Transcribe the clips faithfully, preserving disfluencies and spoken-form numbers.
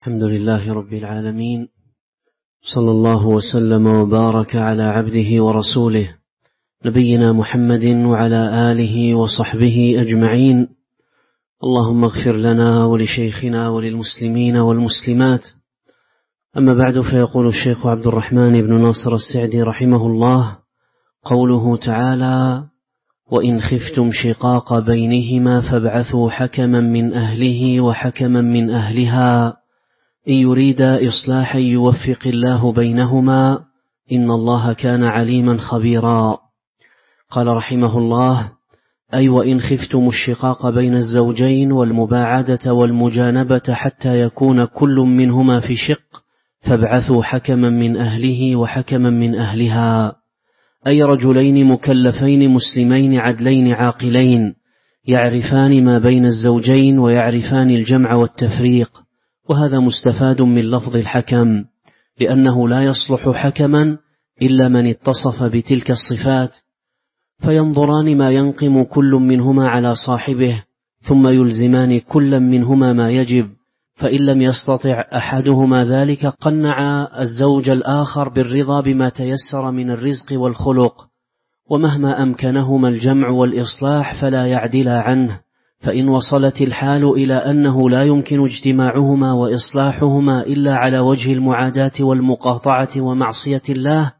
الحمد لله رب العالمين، صلى الله وسلم وبارك على عبده ورسوله نبينا محمد وعلى آله وصحبه أجمعين. اللهم اغفر لنا ولشيخنا وللمسلمين والمسلمات. أما بعد، فيقول الشيخ عبد الرحمن بن ناصر السعدي رحمه الله: قوله تعالى: وإن خفتم شقاق بينهما فابعثوا حكما من أهله وحكما من أهلها إن يريدا إصلاحا يوفق الله بينهما إن الله كان عليما خبيرا. قال رحمه الله: أي وإن خفتم الشقاق بين الزوجين والمباعدة والمجانبة حتى يكون كل منهما في شق فابعثوا حكما من أهله وحكما من أهلها، أي رجلين مكلفين مسلمين عدلين عاقلين يعرفان ما بين الزوجين ويعرفان الجمع والتفريق. وهذا مستفاد من لفظ الحكم، لأنه لا يصلح حكما إلا من اتصف بتلك الصفات، فينظران ما ينقم كل منهما على صاحبه ثم يلزمان كل منهما ما يجب، فإن لم يستطع أحدهما ذلك قنع الزوج الآخر بالرضا بما تيسر من الرزق والخلق، ومهما أمكنهما الجمع والإصلاح فلا يعدلا عنه. فإن وصلت الحال إلى أنه لا يمكن اجتماعهما وإصلاحهما إلا على وجه المعاداة والمقاطعة ومعصية الله،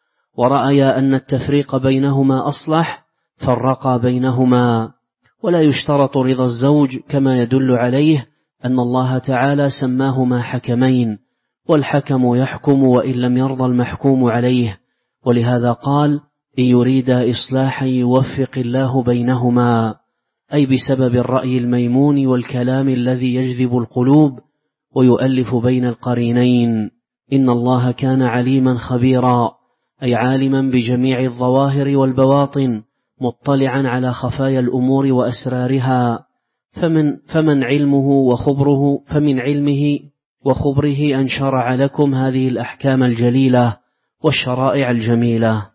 ورأيا أن التفريق بينهما أصلح فرقا بينهما. ولا يشترط رضا الزوج، كما يدل عليه أن الله تعالى سماهما حكمين، والحكم يحكم وإن لم يرضى المحكوم عليه، ولهذا قال: إن يريدا إصلاحا يوفق الله بينهما، أي بسبب الرأي الميمون والكلام الذي يجذب القلوب ويؤلف بين القرينين. إن الله كان عليما خبيرا، أي عالما بجميع الظواهر والبواطن، مطلعا على خفايا الأمور وأسرارها. فمن, فمن علمه وخبره فمن علمه وخبره أن شرع لكم هذه الأحكام الجليلة والشرائع الجميلة.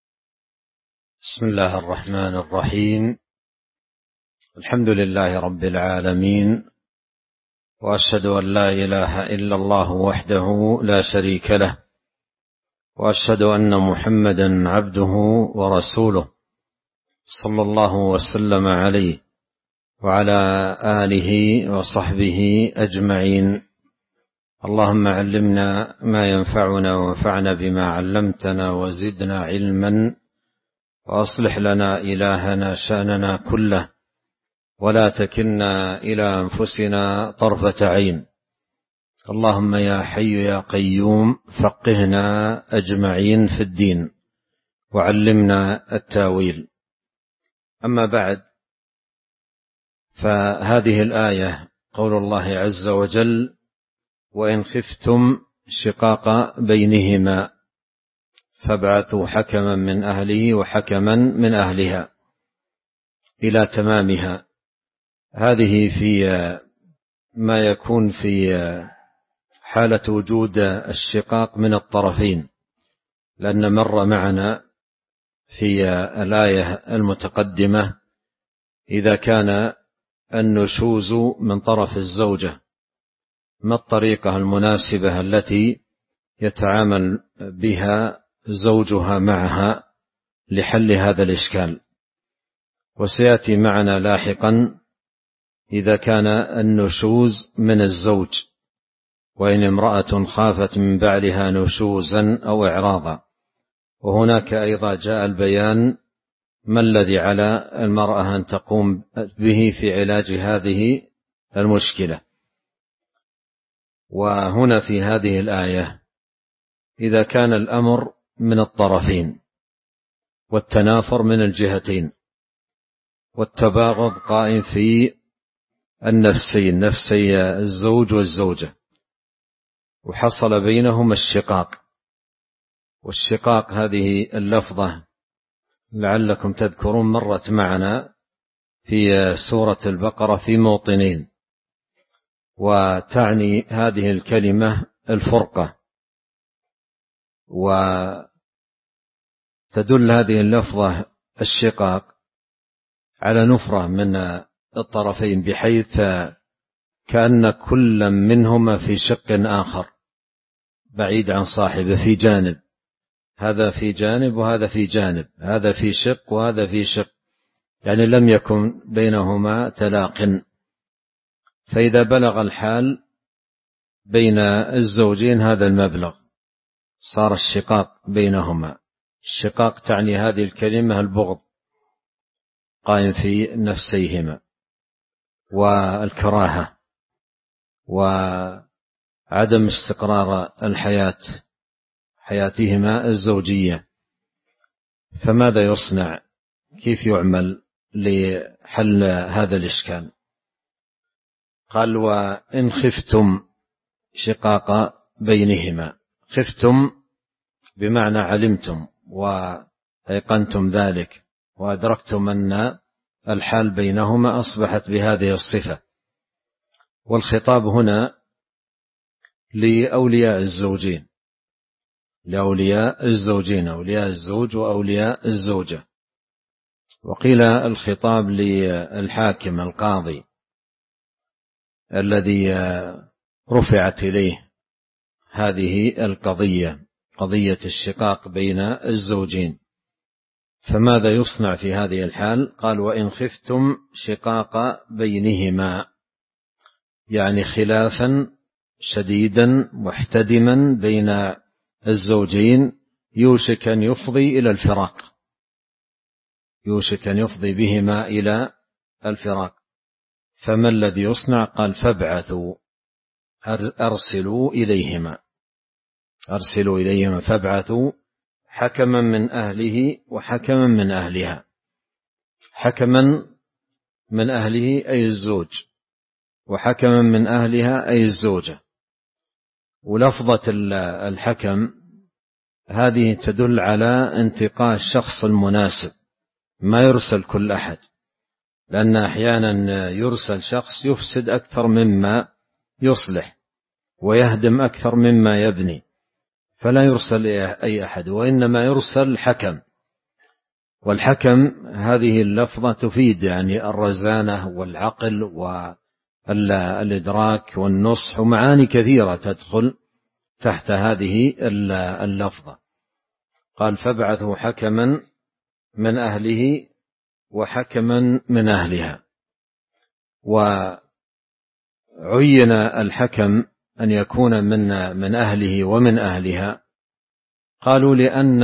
بسم الله الرحمن الرحيم. الحمد لله رب العالمين، وأشهد أن لا إله إلا الله وحده لا شريك له، وأشهد أن محمدا عبده ورسوله صلى الله وسلم عليه وعلى آله وصحبه أجمعين. اللهم علمنا ما ينفعنا وانفعنا بما علمتنا وزدنا علما، وأصلح لنا إلهنا شأننا كله، ولا تكلنا إلى أنفسنا طرفة عين. اللهم يا حي يا قيوم فقهنا أجمعين في الدين، وعلمنا التاويل. أما بعد، فهذه الآية قول الله عز وجل: وإن خفتم شقاق بينهما فابعثوا حكما من أهله وحكما من أهلها، إلى تمامها. هذه في ما يكون في حالة وجود الشقاق من الطرفين، لأن مر معنا في الآية المتقدمة إذا كان النشوز من طرف الزوجة، ما الطريقة المناسبة التي يتعامل بها زوجها معها لحل هذا الإشكال. وسيأتي معنا لاحقا إذا كان النشوز من الزوج، وإن امرأة خافت من بعلها نشوزا أو إعراضا. وهناك أيضا جاء البيان ما الذي على المرأة أن تقوم به في علاج هذه المشكلة. وهنا في هذه الآية إذا كان الأمر من الطرفين والتنافر من الجهتين والتباغض قائم في النفسين، نفسي الزوج والزوجة، وحصل بينهم الشقاق. والشقاق هذه اللفظة لعلكم تذكرون مرت معنا في سورة البقرة في موطنين، وتعني هذه الكلمة الفرقة. وتدل هذه اللفظة الشقاق على نفرة من الطرفين، بحيث كأن كل منهما في شق آخر بعيد عن صاحبه، في جانب، هذا في جانب وهذا في جانب، هذا في شق وهذا في شق، يعني لم يكن بينهما تلاق. فإذا بلغ الحال بين الزوجين هذا المبلغ صار الشقاق بينهما. الشقاق تعني هذه الكلمة البغض قائم في نفسيهما، والكراهة، وعدم استقرار الحياة حياتهما الزوجية. فماذا يصنع؟ كيف يعمل لحل هذا الإشكال؟ قال: وإن خفتم شقاق بينهما. خفتم بمعنى علمتم وأيقنتم ذلك وأدركتم أن الحال بينهما أصبحت بهذه الصفة. والخطاب هنا لأولياء الزوجين، لأولياء الزوجين، أولياء الزوج وأولياء الزوجة. وقيل الخطاب للحاكم القاضي الذي رفعت إليه هذه القضية، قضية الشقاق بين الزوجين. فماذا يصنع في هذه الحال؟ قال: وإن خفتم شقاق بينهما، يعني خلافا شديدا محتدما بين الزوجين يوشك أن يفضي إلى الفراق، يوشك أن يفضي بهما إلى الفراق. فما الذي يصنع؟ قال: فابعثوا، أرسلوا إليهما، أرسلوا إليهما، فابعثوا حكما من أهله وحكما من أهلها. حكما من أهله أي الزوج، وحكما من أهلها أي الزوجة. ولفظة الحكم هذه تدل على انتقاء الشخص المناسب، ما يرسل كل أحد، لأن أحيانا يرسل شخص يفسد أكثر مما يصلح ويهدم أكثر مما يبني، فلا يرسل أي أحد، وإنما يرسل حكم. والحكم هذه اللفظة تفيد يعني الرزانة والعقل والإدراك والنصح، ومعاني كثيرة تدخل تحت هذه اللفظة. قال: فابعثوا حكما من أهله وحكما من أهلها. وعين الحكم أن يكون من من أهله ومن أهلها، قالوا لأن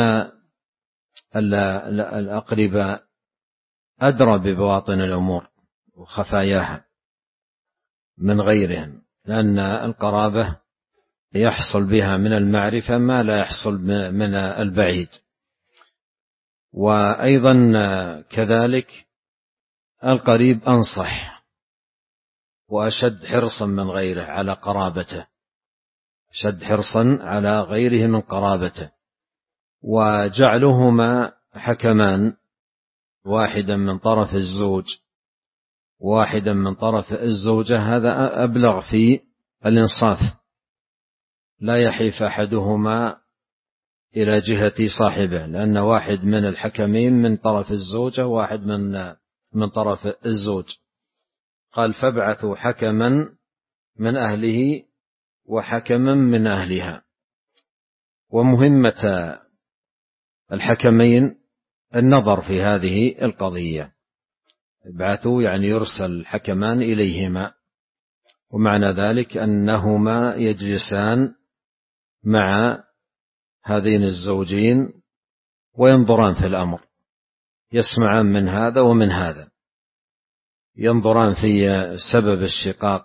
الأقرباء أدرى ببواطن الأمور وخفاياها من غيرهم، لأن القرابة يحصل بها من المعرفة ما لا يحصل من البعيد. وأيضا كذلك القريب أنصح وأشد حرصا من غيره على قرابته، أشد حرصا على غيره من قرابته. وجعلهما حكمان، واحدا من طرف الزوج واحدا من طرف الزوجة، هذا أبلغ في الإنصاف، لا يحيف أحدهما إلى جهة صاحبه، لأن واحد من الحكمين من طرف الزوجة واحد من من طرف الزوج. قال: فابعثوا حكما من أهله وحكما من أهلها. ومهمة الحكمين النظر في هذه القضية. ابعثوا يعني يرسل حكمان إليهما، ومعنى ذلك أنهما يجلسان مع هذين الزوجين وينظران في الأمر، يسمعان من هذا ومن هذا، ينظران في سبب الشقاق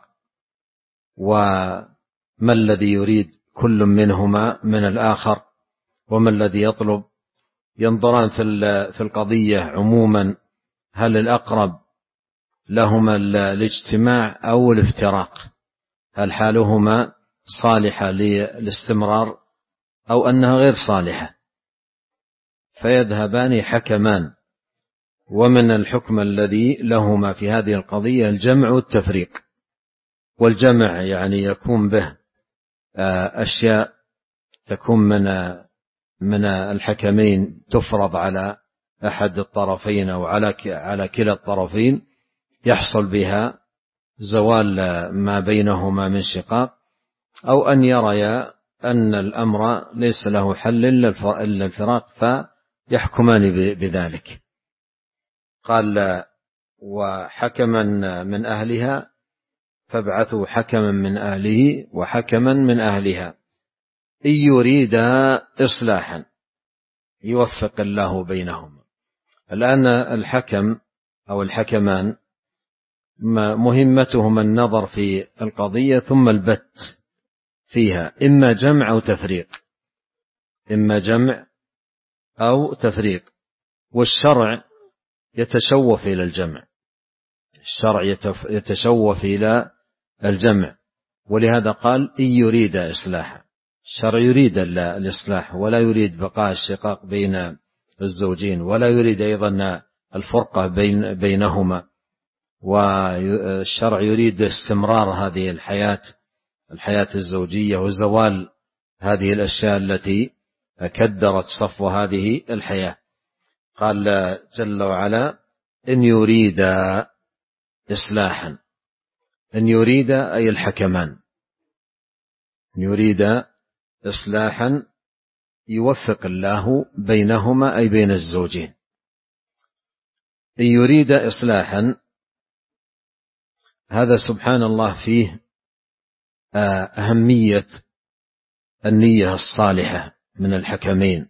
وما الذي يريد كل منهما من الآخر وما الذي يطلب. ينظران في القضية عموما، هل الأقرب لهما الاجتماع أو الافتراق، هل حالهما صالحة للاستمرار أو أنها غير صالحة، فيذهبان حكمان. ومن الحكم الذي لهما في هذه القضية الجمع والتفريق. والجمع يعني يكون به أشياء تكون من من الحكمين تفرض على أحد الطرفين أو على على كلا الطرفين، يحصل بها زوال ما بينهما من شقاق، أو أن يريا أن الأمر ليس له حل إلا الفراق فيحكمان بذلك. قال وحكما من أهلها فابعثوا حكما من أهله وحكما من أهلها إن يريدا إصلاحا يوفق الله بينهما. الآن الحكم أو الحكمان مهمتهما النظر في القضية ثم البت فيها، إما جمع أو تفريق، إما جمع أو تفريق. والشرع يتشوف إلى الجمع، الشرع يتشوف إلى الجمع، ولهذا قال إن يريد إصلاحا. الشرع يريد الإصلاح ولا يريد بقاء الشقاق بين الزوجين، ولا يريد أيضا الفرقة بين بينهما، والشرع يريد استمرار هذه الحياة الحياة الزوجية وزوال هذه الأشياء التي كدرت صفو هذه الحياة. قال جل وعلا إن يريد إصلاحا، إن يريد أي الحكمان، إن يريد إصلاحا يوفق الله بينهما أي بين الزوجين. إن يريد إصلاحا هذا سبحان الله فيه أهمية النية الصالحة من الحكمين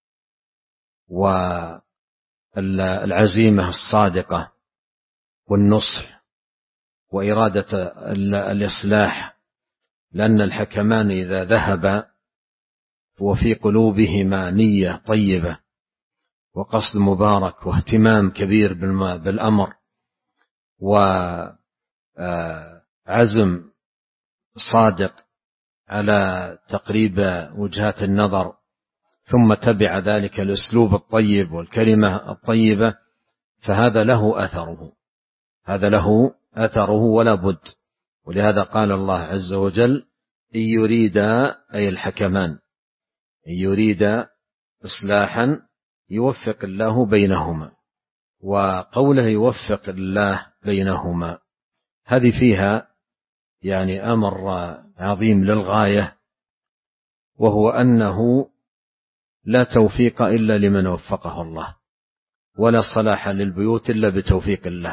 والعزيمة الصادقة والنصح وإرادة الإصلاح، لأن الحكمان إذا ذهب وفي قلوبهما نية طيبة وقصد مبارك واهتمام كبير بالأمر وعزم صادق على تقريب وجهات النظر، ثم تبع ذلك الأسلوب الطيب والكلمة الطيبة، فهذا له أثره، هذا له أثره ولا بد. ولهذا قال الله عز وجل إن يريد أي الحكمان إن يريد إصلاحا يوفق الله بينهما. وقوله يوفق الله بينهما هذه فيها يعني أمر عظيم للغاية، وهو أنه لا توفيق إلا لمن وفقه الله، ولا صلاح للبيوت إلا بتوفيق الله.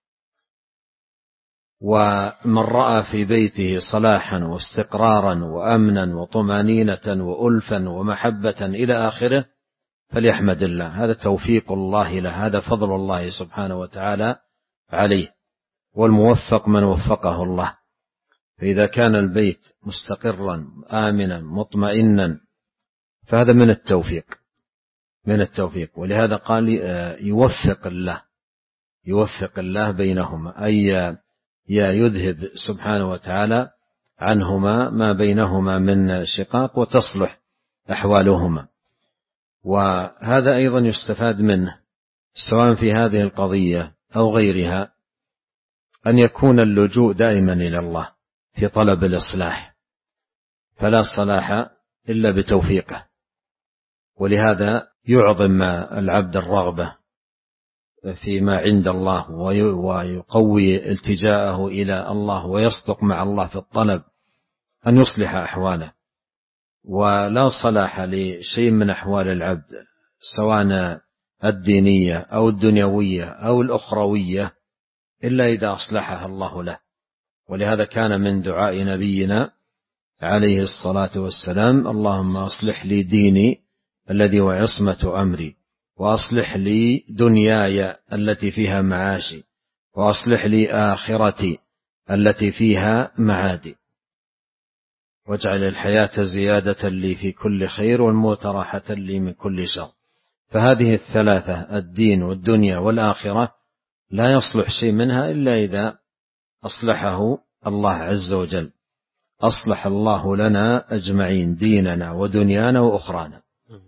ومن رأى في بيته صلاحا واستقرارا وأمنا وطمانينة وألفا ومحبة إلى آخره فليحمد الله، هذا توفيق الله له، هذا فضل الله سبحانه وتعالى عليه، والموفق من وفقه الله. فإذا كان البيت مستقرا آمنا مطمئنا فهذا من التوفيق من التوفيق ولهذا قال يوفق الله يوفق الله بينهما، أي يا يذهب سبحانه وتعالى عنهما ما بينهما من شقاق وتصلح أحوالهما. وهذا أيضا يستفاد منه سواء في هذه القضية أو غيرها أن يكون اللجوء دائما إلى الله في طلب الإصلاح، فلا صلاح إلا بتوفيقه. ولهذا يعظم العبد الرغبة فيما عند الله ويقوي التجاءه إلى الله ويصدق مع الله في الطلب أن يصلح أحواله. ولا صلاح لشيء من أحوال العبد سواء الدينية أو الدنيوية أو الأخروية إلا إذا أصلحها الله له. ولهذا كان من دعاء نبينا عليه الصلاة والسلام اللهم أصلح لي ديني الذي هو عصمة أمري، وأصلح لي دنياي التي فيها معاشي، وأصلح لي آخرتي التي فيها معادي، واجعل الحياة زيادة لي في كل خير والموت راحة لي من كل شر. فهذه الثلاثة الدين والدنيا والآخرة لا يصلح شيء منها إلا إذا أصلحه الله عز وجل. أصلح الله لنا أجمعين ديننا ودنيانا وأخرانا،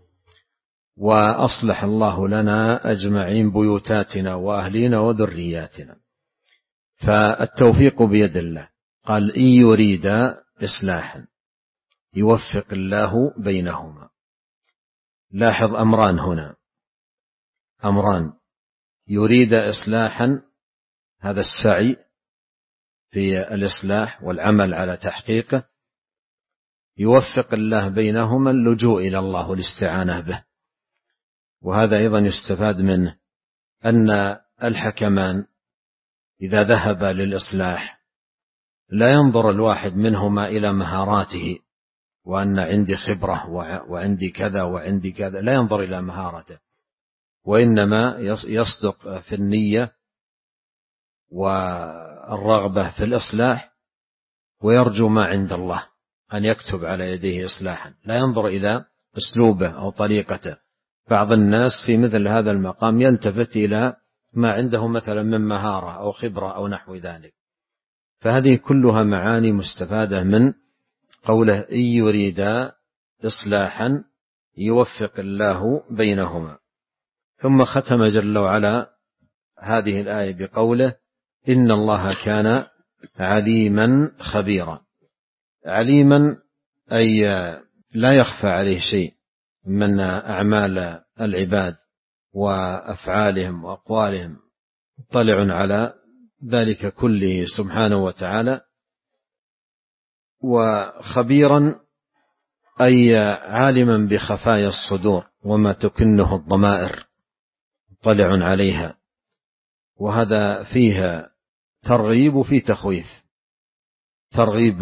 وأصلح الله لنا أجمعين بيوتاتنا وأهلنا وذرياتنا. فالتوفيق بيد الله. قال إن يريد إصلاحا يوفق الله بينهما. لاحظ أمران هنا، أمران: يريد إصلاحا هذا السعي في الإصلاح والعمل على تحقيقه يوفق الله بينهما اللجوء إلى الله والاستعانة به. وهذا أيضا يستفاد منه أن الحكمان إذا ذهبا للإصلاح لا ينظر الواحد منهما إلى مهاراته وأن عندي خبرة وعندي كذا وعندي كذا، لا ينظر إلى مهارته، وإنما يصدق في النية والرغبة في الإصلاح ويرجو ما عند الله أن يكتب على يديه إصلاحا، لا ينظر إلى أسلوبه أو طريقته. بعض الناس في مثل هذا المقام يلتفت إلى ما عنده مثلا من مهارة أو خبرة أو نحو ذلك. فهذه كلها معاني مستفادة من قوله إن يريدا إصلاحا يوفق الله بينهما. ثم ختم جل وعلا هذه الآية بقوله إن الله كان عليما خبيرا. عليما أي لا يخفى عليه شيء من أعمال العباد وأفعالهم وأقوالهم، مطلع على ذلك كله سبحانه وتعالى. وخبيرا أي عالما بخفايا الصدور وما تكنه الضمائر، مطلع عليها. وهذا فيها ترغيب وفي تخويف، ترغيب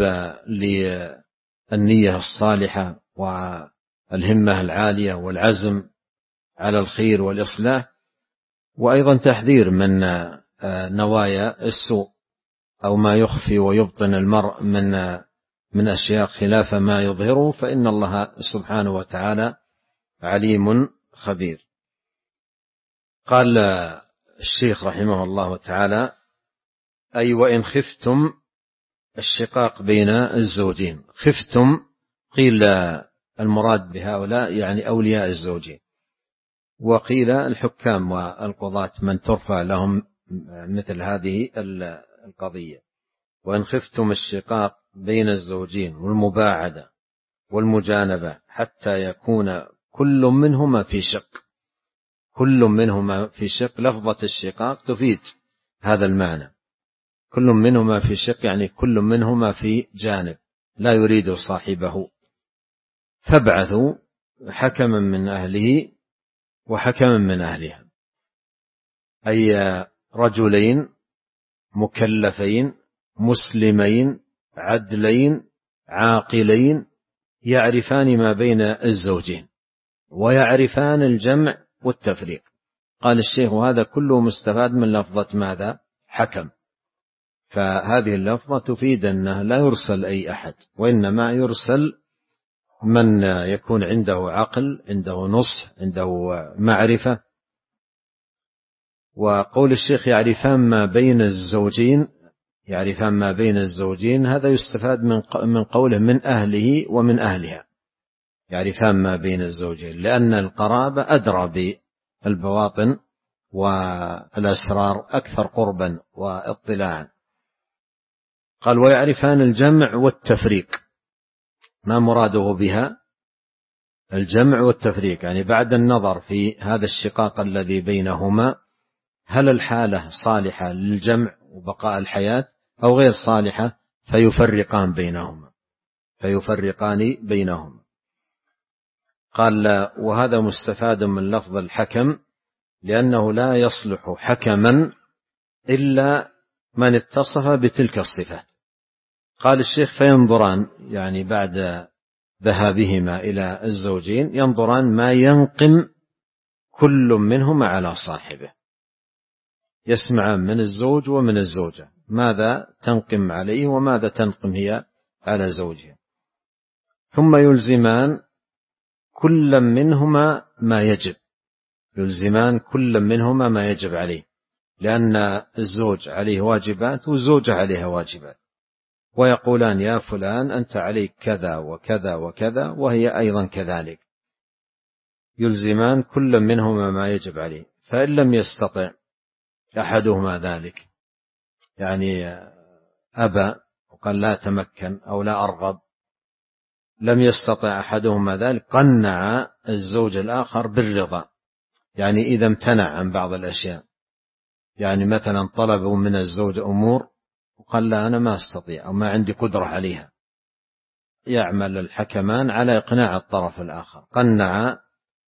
للنية الصالحة والهمة العالية والعزم على الخير والإصلاح، وأيضا تحذير من نوايا السوء أو ما يخفي ويبطن المرء من من أشياء خلاف ما يظهره، فإن الله سبحانه وتعالى عليم خبير. قال الشيخ رحمه الله تعالى أي وإن خفتم الشقاق بين الزوجين. خفتم قيل المراد بهؤلاء يعني أولياء الزوجين، وقيل الحكام والقضاة من ترفع لهم مثل هذه القضية. وإن خفتم الشقاق بين الزوجين والمباعدة والمجانبة حتى يكون كل منهما في شق. كل منهما في شق، لفظة الشقاق تفيد هذا المعنى، كل منهما في شق يعني كل منهما في جانب لا يريد صاحبه. فابعثوا حكما من أهله وحكما من أهلها، أي رجلين مكلفين مسلمين عدلين عاقلين يعرفان ما بين الزوجين ويعرفان الجمع والتفريق. قال الشيخ وهذا كله مستفاد من لفظة ماذا؟ حكم. فهذه اللفظة تفيد أنه لا يرسل أي أحد، وإنما يرسل من يكون عنده عقل، عنده نصح، عنده معرفة. وقول الشيخ يعرفان ما بين الزوجين، يعرفان ما بين الزوجين، هذا يستفاد من من قوله من أهله ومن أهلها، يعرفان ما بين الزوجين، لأن القرابة أدرى بالبواطن والأسرار أكثر قربا واطلاعا. قال ويعرفان الجمع والتفريق. ما مراده بها؟ الجمع والتفريق، يعني بعد النظر في هذا الشقاق الذي بينهما هل الحالة صالحة للجمع وبقاء الحياة أو غير صالحة، فيفرقان بينهما فيفرقان بينهما. قال وهذا مستفاد من لفظ الحكم لأنه لا يصلح حكما إلا من اتصف بتلك الصفات. قال الشيخ فينظران، يعني بعد ذهابهما إلى الزوجين ينظران ما ينقم كل منهما على صاحبه، يسمعان من الزوج ومن الزوجة ماذا تنقم عليه وماذا تنقم هي على زوجها، ثم يلزمان كل منهما ما يجب، يلزمان كل منهما ما يجب عليه، لأن الزوج عليه واجبات والزوجة عليها واجبات، ويقولان يا فلان أنت عليك كذا وكذا وكذا وهي أيضا كذلك، يلزمان كل منهما ما يجب عليه. فإن لم يستطع أحدهما ذلك، يعني أبى وقال لا تمكن أو لا أرغب، لم يستطع أحدهما ذلك، قنع الزوج الآخر بالرضا، يعني إذا امتنع عن بعض الأشياء، يعني مثلا طلبوا من الزوج أمور وقال لا أنا ما أستطيع أو ما عندي قدرة عليها، يعمل الحكمان على إقناع الطرف الآخر. قنع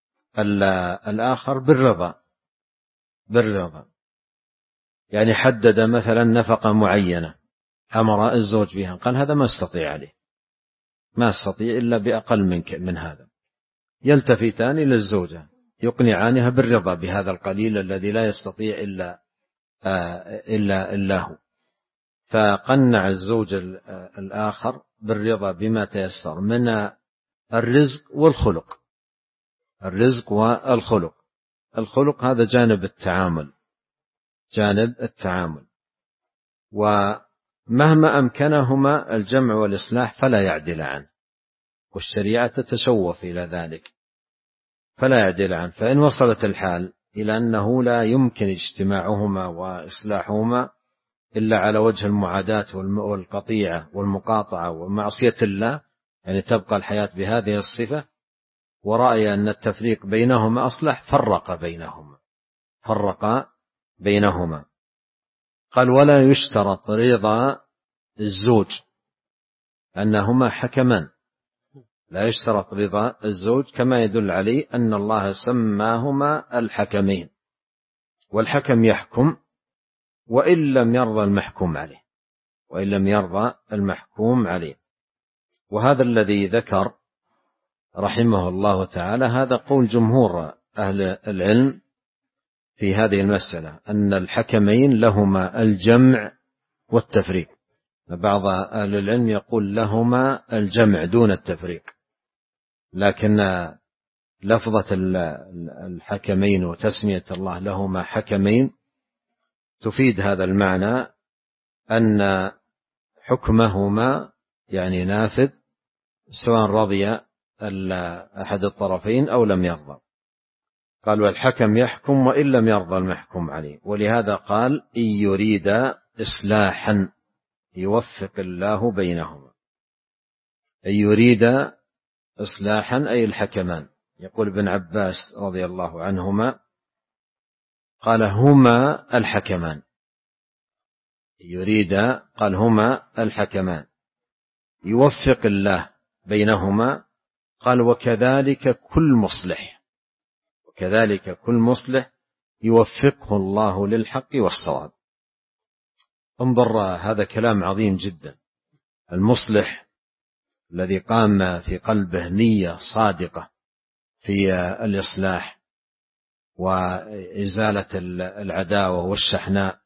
الآخر بالرضا بالرضا يعني حدد مثلا نفقة معينة أمر الزوج بها، قال هذا ما استطيع عليه، ما استطيع إلا بأقل من, من هذا. يلتفتان للزوجة يقنعانها بالرضا بهذا القليل الذي لا يستطيع إلا, إلا, إلا هو. فقنع الزوج الآخر بالرضا بما تيسر من الرزق والخلق. الرزق والخلق، الخلق هذا جانب التعامل، جانب التعامل، ومهما أمكنهما الجمع والإصلاح فلا يعدل عنه، والشريعة تتشوف إلى ذلك فلا يعدل عنه. فإن وصلت الحال إلى أنه لا يمكن اجتماعهما وإصلاحهما إلا على وجه المعاداة والقطيعة والمقاطعة ومعصية الله، يعني تبقى الحياة بهذه الصفة، ورأي أن التفريق بينهما أصلح، فرق بينهما فرق بينهما قال ولا يشترط رضا الزوج، أنهما حكمان، لا يشترط رضا الزوج، كما يدل عليه أن الله سماهما الحكمين، والحكم يحكم وإن لم يرضى المحكوم عليه وإن لم يرضى المحكوم عليه. وهذا الذي ذكر رحمه الله تعالى هذا قول جمهور أهل العلم في هذه المسألة، أن الحكمين لهما الجمع والتفريق. بعض أهل العلم يقول لهما الجمع دون التفريق، لكن لفظة الحكمين وتسمية الله لهما حكمين تفيد هذا المعنى، أن حكمهما يعني نافذ سواء رضي أحد الطرفين أو لم يرضى. قال والحكم يحكم وإن لم يرضى المحكوم عليه، ولهذا قال إن يريد إصلاحا يوفق الله بينهما. إن يريد إصلاحا أي الحكمان. يقول ابن عباس رضي الله عنهما قال هما الحكمان، يريد قال هما الحكمان يوفق الله بينهما، قال وكذلك كل مصلح، وكذلك كل مصلح يوفقه الله للحق والصواب. انظر هذا كلام عظيم جدا. المصلح الذي قام في قلبه نية صادقة في الإصلاح وإزالة العداوة والشحناء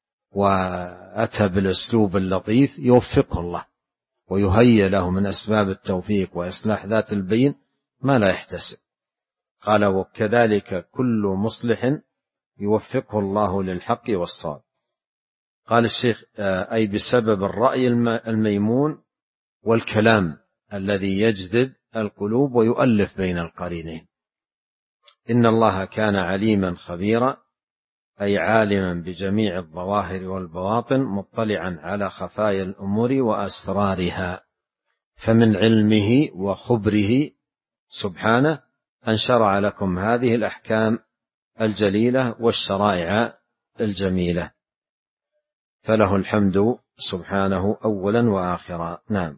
وأتى بالأسلوب اللطيف يوفقه الله ويهيئ له من أسباب التوفيق وإصلاح ذات البين ما لا يحتسب. قال وكذلك كل مصلح يوفقه الله للحق والصواب. قال الشيخ أي بسبب الرأي الميمون والكلام الذي يجذب القلوب ويؤلف بين القرينين. إن الله كان عليما خبيرا أي عالما بجميع الظواهر والبواطن مطلعا على خفايا الأمور وأسرارها، فمن علمه وخبره سبحانه أن شرع لكم هذه الأحكام الجليلة والشرائع الجميلة، فله الحمد سبحانه أولا وآخرا. نعم.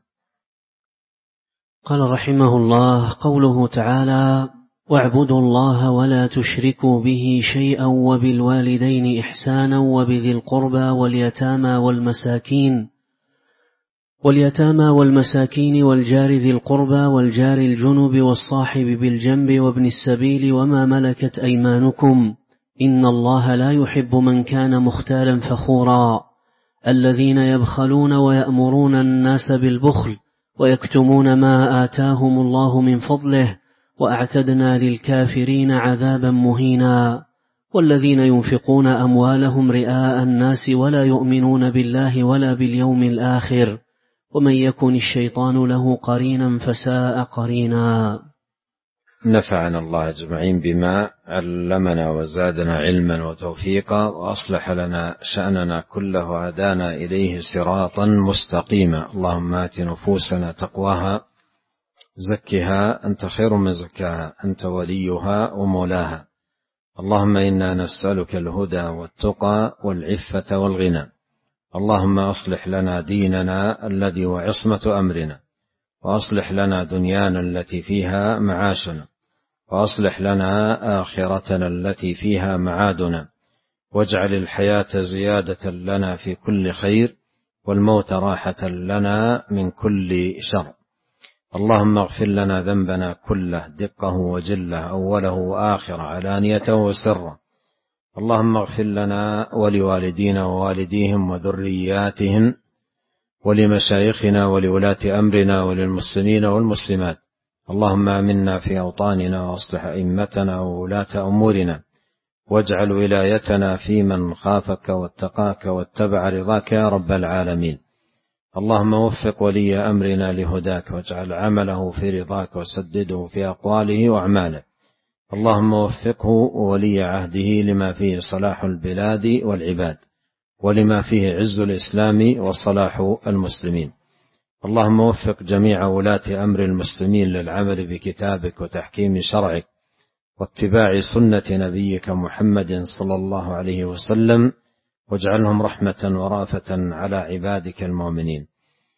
قال رحمه الله قوله تعالى واعبدوا الله ولا تشركوا به شيئا وبالوالدين إحسانا وبذي القربى واليتامى والمساكين واليتامى والمساكين والجار ذي القربى والجار الجنب والصاحب بالجنب وابن السبيل وما ملكت أيمانكم إن الله لا يحب من كان مختالا فخورا الذين يبخلون ويأمرون الناس بالبخل ويكتمون ما آتاهم الله من فضله وأعتدنا للكافرين عذابا مهينا والذين ينفقون أموالهم رئاء الناس ولا يؤمنون بالله ولا باليوم الآخر ومن يكن الشيطان له قرينا فساء قرينا. نفعنا الله أجمعين بما علمنا وزادنا علما وتوفيقا وأصلح لنا شأننا كله وهدانا إليه صراطا مستقيما. اللهم آت نفوسنا تقواها زكها أنت خير من زكاها أنت وليها ومولاها. اللهم إنا نسألك الهدى والتقى والعفة والغنى اللهم أصلح لنا ديننا الذي هو عصمة أمرنا، وأصلح لنا دنيانا التي فيها معاشنا، وأصلح لنا آخرتنا التي فيها معادنا، واجعل الحياة زيادة لنا في كل خير، والموت راحة لنا من كل شر. اللهم اغفر لنا ذنبنا كله، دقه وجله، أوله وآخره، علانيته وسره. اللهم اغفر لنا ولوالدينا ووالديهم وذرياتهم، ولمشايخنا ولولاة أمرنا، وللمسلمين والمسلمات. اللهم آمنا في أوطاننا، وأصلح أئمتنا وولاة أمورنا، واجعل ولايتنا في من خافك واتقاك واتبع رضاك يا رب العالمين. اللهم وفق ولي أمرنا لهداك، واجعل عمله في رضاك، وسدده في أقواله وأعماله. اللهم وفقه وولي عهده لما فيه صلاح البلاد والعباد، ولما فيه عز الإسلام وصلاح المسلمين. اللهم وفق جميع ولاة أمر المسلمين للعمل بكتابك وتحكيم شرعك، واتباع سنة نبيك محمد صلى الله عليه وسلم، واجعلهم رحمة ورافة على عبادك المؤمنين.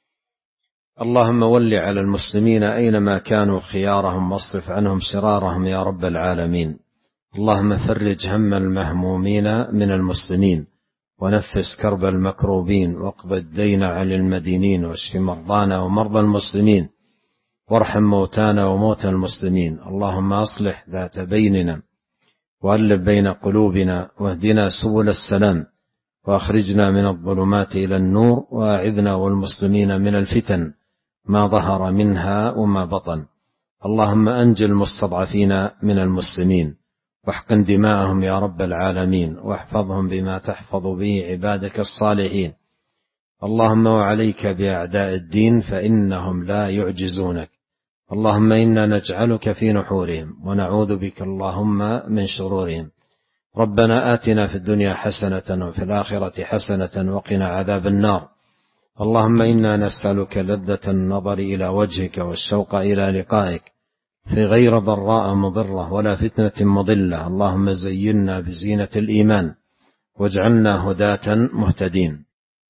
اللهم ول على المسلمين أينما كانوا خيارهم، واصرف عنهم شرارهم يا رب العالمين. اللهم فرج هم المهمومين من المسلمين، ونفس كرب المكروبين، واقض الدين عن المدينين، واشف مرضانا ومرضى المسلمين، وارحم موتانا وموتى المسلمين. اللهم أصلح ذات بيننا، وألف بين قلوبنا، واهدنا سبل السلام، وأخرجنا من الظلمات إلى النور، وأعذنا والمسلمين من الفتن ما ظهر منها وما بطن. اللهم أنجِ المستضعفين من المسلمين، واحقن دماءهم يا رب العالمين، واحفظهم بما تحفظ به عبادك الصالحين. اللهم وعليك بأعداء الدين، فإنهم لا يعجزونك. اللهم إنا نجعلك في نحورهم، ونعوذ بك اللهم من شرورهم. ربنا آتنا في الدنيا حسنة، وفي الآخرة حسنة، وقنا عذاب النار. اللهم إنا نسألك لذة النظر إلى وجهك، والشوق إلى لقائك، في غير ضراء مضرة ولا فتنة مضلة. اللهم زينا بزينة الإيمان، واجعلنا هداة مهتدين.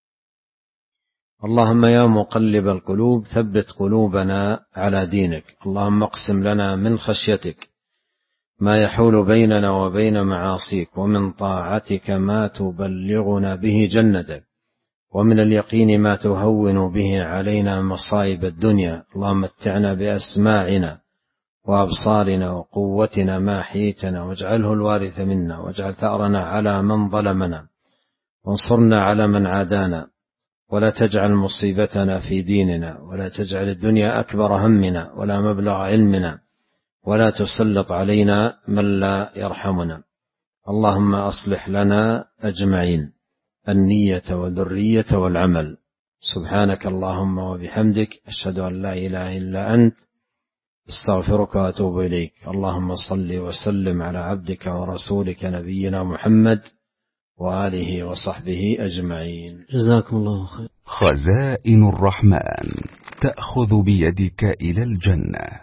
اللهم يا مقلب القلوب ثبت قلوبنا على دينك. اللهم اقسم لنا من خشيتك ما يحول بيننا وبين معاصيك، ومن طاعتك ما تبلغنا به جنتك، ومن اليقين ما تهون به علينا مصائب الدنيا. اللهم متعنا بأسماعنا وأبصارنا وقوتنا ما أحييتنا، واجعله الوارث منا، واجعل ثأرنا على من ظلمنا، وانصرنا على من عادانا، ولا تجعل مصيبتنا في ديننا، ولا تجعل الدنيا أكبر همنا، ولا مبلغ علمنا، ولا تسلط علينا من لا يرحمنا. اللهم أصلح لنا أجمعين النية والذرية والعمل. سبحانك اللهم وبحمدك، أشهد أن لا إله إلا أنت، استغفرك وأتوب إليك. اللهم صل وسلم على عبدك ورسولك نبينا محمد وآله وصحبه أجمعين. جزاكم الله خير. خزائن الرحمن تأخذ بيدك إلى الجنة.